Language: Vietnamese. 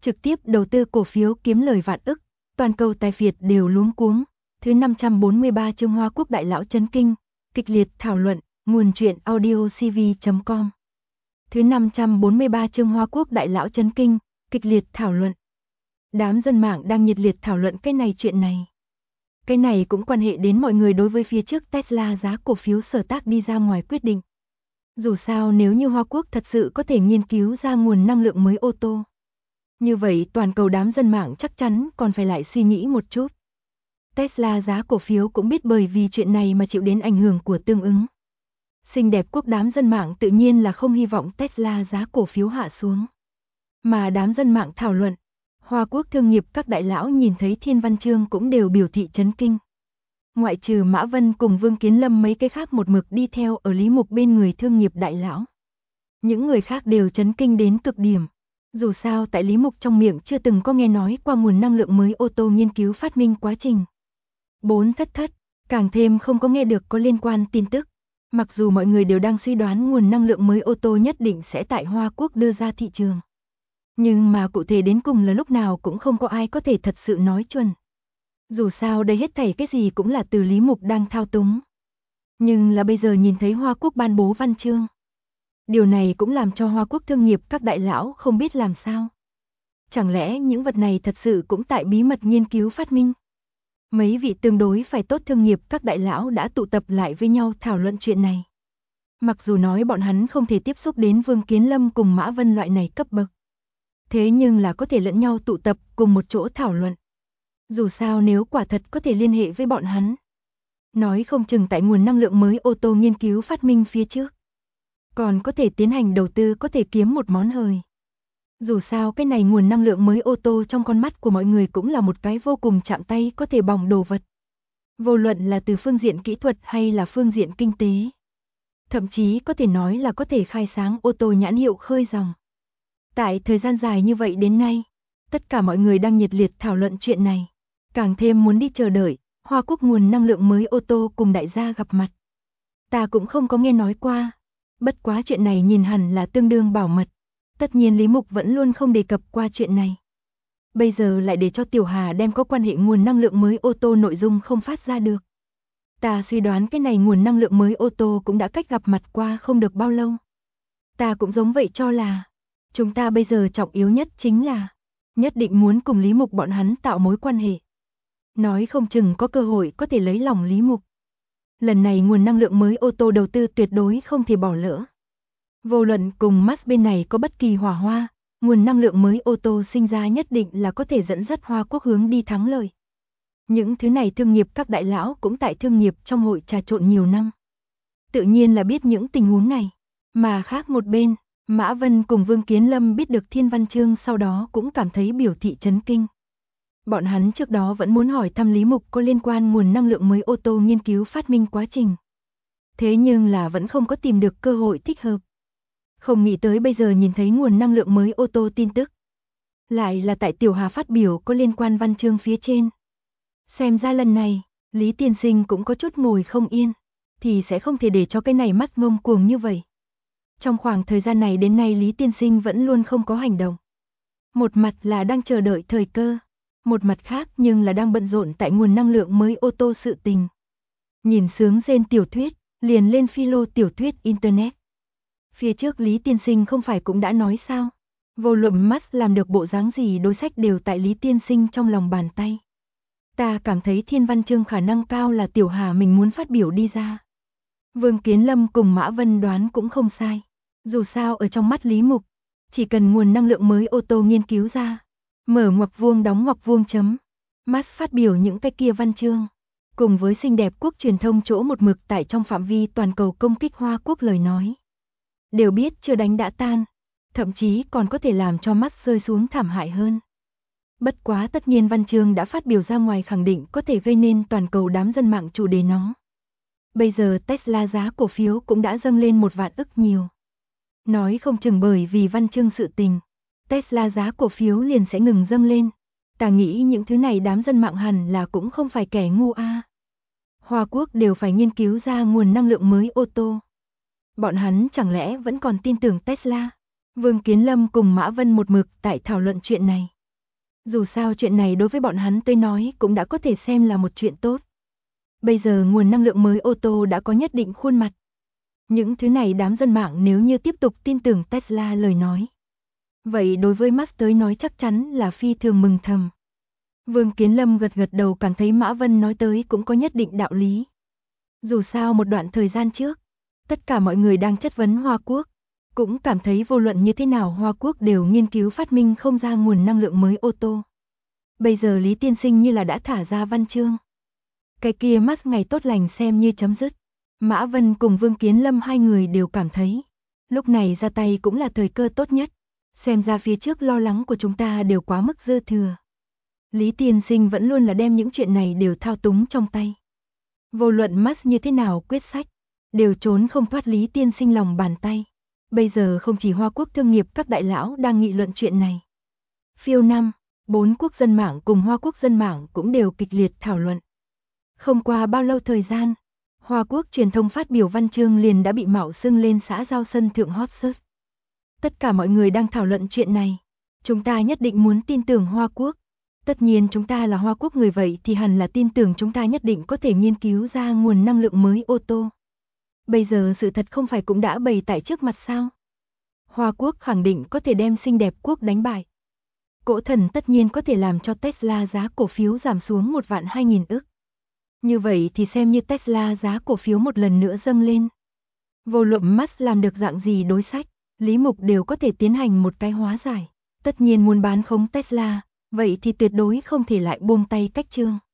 trực tiếp đầu tư cổ phiếu kiếm lời vạn ức, toàn cầu tài phiệt đều luống cuống. Thứ 543 chương Hoa Quốc đại lão chấn kinh, kịch liệt thảo luận, nguồn truyện audiocv.com. Thứ 543 chương Hoa Quốc đại lão chấn kinh, kịch liệt thảo luận. Đám dân mạng đang nhiệt liệt thảo luận cái này chuyện này. Cái này cũng quan hệ đến mọi người đối với phía trước Tesla giá cổ phiếu sở tác đi ra ngoài quyết định. Dù sao nếu như Hoa Quốc thật sự có thể nghiên cứu ra nguồn năng lượng mới ô tô, như vậy toàn cầu đám dân mạng chắc chắn còn phải lại suy nghĩ một chút. Tesla giá cổ phiếu cũng biết bởi vì chuyện này mà chịu đến ảnh hưởng của tương ứng. Xinh đẹp quốc đám dân mạng tự nhiên là không hy vọng Tesla giá cổ phiếu hạ xuống. Mà đám dân mạng thảo luận, Hoa Quốc thương nghiệp các đại lão nhìn thấy Thiên Văn Chương cũng đều biểu thị chấn kinh. Ngoại trừ Mã Vân cùng Vương Kiến Lâm mấy cái khác một mực đi theo ở Lý Mục bên người thương nghiệp đại lão. Những người khác đều chấn kinh đến cực điểm. Dù sao tại Lý Mục trong miệng chưa từng có nghe nói qua nguồn năng lượng mới ô tô nghiên cứu phát minh quá trình. 4 thất, càng thêm không có nghe được có liên quan tin tức. Mặc dù mọi người đều đang suy đoán nguồn năng lượng mới ô tô nhất định sẽ tại Hoa Quốc đưa ra thị trường. Nhưng mà cụ thể đến cùng là lúc nào cũng không có ai có thể thật sự nói chuẩn. Dù sao đây hết thảy cái gì cũng là từ Lý Mục đang thao túng. Nhưng là bây giờ nhìn thấy Hoa Quốc ban bố văn chương. Điều này cũng làm cho Hoa Quốc thương nghiệp các đại lão không biết làm sao. Chẳng lẽ những vật này thật sự cũng tại bí mật nghiên cứu phát minh? Mấy vị tương đối phải tốt thương nghiệp các đại lão đã tụ tập lại với nhau thảo luận chuyện này. Mặc dù nói bọn hắn không thể tiếp xúc đến Vương Kiến Lâm cùng Mã Vân loại này cấp bậc. Thế nhưng là có thể lẫn nhau tụ tập cùng một chỗ thảo luận. Dù sao nếu quả thật có thể liên hệ với bọn hắn. Nói không chừng tại nguồn năng lượng mới ô tô nghiên cứu phát minh phía trước. Còn có thể tiến hành đầu tư có thể kiếm một món hời. Dù sao cái này nguồn năng lượng mới ô tô trong con mắt của mọi người cũng là một cái vô cùng chạm tay có thể bỏng đồ vật. Vô luận là từ phương diện kỹ thuật hay là phương diện kinh tế. Thậm chí có thể nói là có thể khai sáng ô tô nhãn hiệu khơi dòng. Tại thời gian dài như vậy đến nay, tất cả mọi người đang nhiệt liệt thảo luận chuyện này. Càng thêm muốn đi chờ đợi, Hoa Quốc nguồn năng lượng mới ô tô cùng đại gia gặp mặt. Ta cũng không có nghe nói qua. Bất quá chuyện này nhìn hẳn là tương đương bảo mật. Tất nhiên Lý Mục vẫn luôn không đề cập qua chuyện này. Bây giờ lại để cho Tiểu Hà đem có quan hệ nguồn năng lượng mới ô tô nội dung không phát ra được. Ta suy đoán cái này nguồn năng lượng mới ô tô cũng đã cách gặp mặt qua không được bao lâu. Ta cũng giống vậy cho là, chúng ta bây giờ trọng yếu nhất chính là, nhất định muốn cùng Lý Mục bọn hắn tạo mối quan hệ. Nói không chừng có cơ hội có thể lấy lòng Lý Mục. Lần này nguồn năng lượng mới ô tô đầu tư tuyệt đối không thể bỏ lỡ. Vô luận cùng Musk bên này có bất kỳ hỏa hoa, nguồn năng lượng mới ô tô sinh ra nhất định là có thể dẫn dắt Hoa Quốc hướng đi thắng lợi. Những thứ này thương nghiệp các đại lão cũng tại thương nghiệp trong hội trà trộn nhiều năm. Tự nhiên là biết những tình huống này. Mà khác một bên, Mã Vân cùng Vương Kiến Lâm biết được Thiên Văn Chương sau đó cũng cảm thấy biểu thị chấn kinh. Bọn hắn trước đó vẫn muốn hỏi thăm Lý Mục có liên quan nguồn năng lượng mới ô tô nghiên cứu phát minh quá trình. Thế nhưng là vẫn không có tìm được cơ hội thích hợp. Không nghĩ tới bây giờ nhìn thấy nguồn năng lượng mới ô tô tin tức. Lại là tại Tiểu Hà phát biểu có liên quan văn chương phía trên. Xem ra lần này, Lý Tiên Sinh cũng có chút ngồi không yên, thì sẽ không thể để cho cái này mắt ngông cuồng như vậy. Trong khoảng thời gian này đến nay Lý Tiên Sinh vẫn luôn không có hành động. Một mặt là đang chờ đợi thời cơ, một mặt khác nhưng là đang bận rộn tại nguồn năng lượng mới ô tô sự tình. Nhìn sướng rên tiểu thuyết, liền lên philo tiểu thuyết Internet. Phía trước Lý Tiên Sinh không phải cũng đã nói sao? Vô luận Musk làm được bộ dáng gì đối sách đều tại Lý Tiên Sinh trong lòng bàn tay. Ta cảm thấy Thiên Văn Chương khả năng cao là Tiểu Hà mình muốn phát biểu đi ra. Vương Kiến Lâm cùng Mã Vân đoán cũng không sai. Dù sao ở trong mắt Lý Mục, chỉ cần nguồn năng lượng mới ô tô nghiên cứu ra, mở ngoặc vuông đóng ngoặc vuông chấm. Musk phát biểu những cái kia văn chương, cùng với xinh đẹp quốc truyền thông chỗ một mực tại trong phạm vi toàn cầu công kích Hoa Quốc lời nói. Đều biết chưa đánh đã tan, thậm chí còn có thể làm cho Musk rơi xuống thảm hại hơn. Bất quá tất nhiên văn chương đã phát biểu ra ngoài khẳng định có thể gây nên toàn cầu đám dân mạng chủ đề nóng. Bây giờ Tesla giá cổ phiếu cũng đã dâng lên 1 vạn ức nhiều. Nói không chừng bởi vì văn chương sự tình, Tesla giá cổ phiếu liền sẽ ngừng dâng lên. Ta nghĩ những thứ này đám dân mạng hẳn là cũng không phải kẻ ngu a. Hoa Quốc đều phải nghiên cứu ra nguồn năng lượng mới ô tô. Bọn hắn chẳng lẽ vẫn còn tin tưởng Tesla? Vương Kiến Lâm cùng Mã Vân một mực tại thảo luận chuyện này. Dù sao chuyện này đối với bọn hắn tới nói cũng đã có thể xem là một chuyện tốt. Bây giờ nguồn năng lượng mới ô tô đã có nhất định khuôn mặt. Những thứ này đám dân mạng nếu như tiếp tục tin tưởng Tesla lời nói. Vậy đối với Musk tới nói chắc chắn là phi thường mừng thầm. Vương Kiến Lâm gật gật đầu, cảm thấy Mã Vân nói tới cũng có nhất định đạo lý. Dù sao một đoạn thời gian trước, tất cả mọi người đang chất vấn Hoa Quốc, cũng cảm thấy vô luận như thế nào Hoa Quốc đều nghiên cứu phát minh không ra nguồn năng lượng mới ô tô. Bây giờ Lý Tiên Sinh như là đã thả ra văn chương. Cái kia Musk ngày tốt lành xem như chấm dứt. Mã Vân cùng Vương Kiến Lâm hai người đều cảm thấy, lúc này ra tay cũng là thời cơ tốt nhất. Xem ra phía trước lo lắng của chúng ta đều quá mức dư thừa. Lý Tiên Sinh vẫn luôn là đem những chuyện này đều thao túng trong tay. Vô luận Musk như thế nào quyết sách, đều trốn không thoát Lý Tiên Sinh lòng bàn tay. Bây giờ không chỉ Hoa Quốc thương nghiệp các đại lão đang nghị luận chuyện này. Phiêu năm, 4 quốc dân mạng cùng Hoa Quốc dân mạng cũng đều kịch liệt thảo luận. Không qua bao lâu thời gian, Hoa Quốc truyền thông phát biểu văn chương liền đã bị mạo xưng lên xã giao sân thượng hot search. Tất cả mọi người đang thảo luận chuyện này. Chúng ta nhất định muốn tin tưởng Hoa Quốc. Tất nhiên chúng ta là Hoa Quốc người vậy thì hẳn là tin tưởng chúng ta nhất định có thể nghiên cứu ra nguồn năng lượng mới ô tô. Bây giờ sự thật không phải cũng đã bày tại trước mặt sao? Hoa Quốc khẳng định có thể đem xinh đẹp quốc đánh bại. Cỗ thần tất nhiên có thể làm cho Tesla giá cổ phiếu giảm xuống 1.200.000 ức. Như vậy thì xem như Tesla giá cổ phiếu một lần nữa dâng lên. Vô luận Musk làm được dạng gì đối sách, Lý Mục đều có thể tiến hành một cái hóa giải. Tất nhiên muốn bán khống Tesla, vậy thì tuyệt đối không thể lại buông tay cách trương.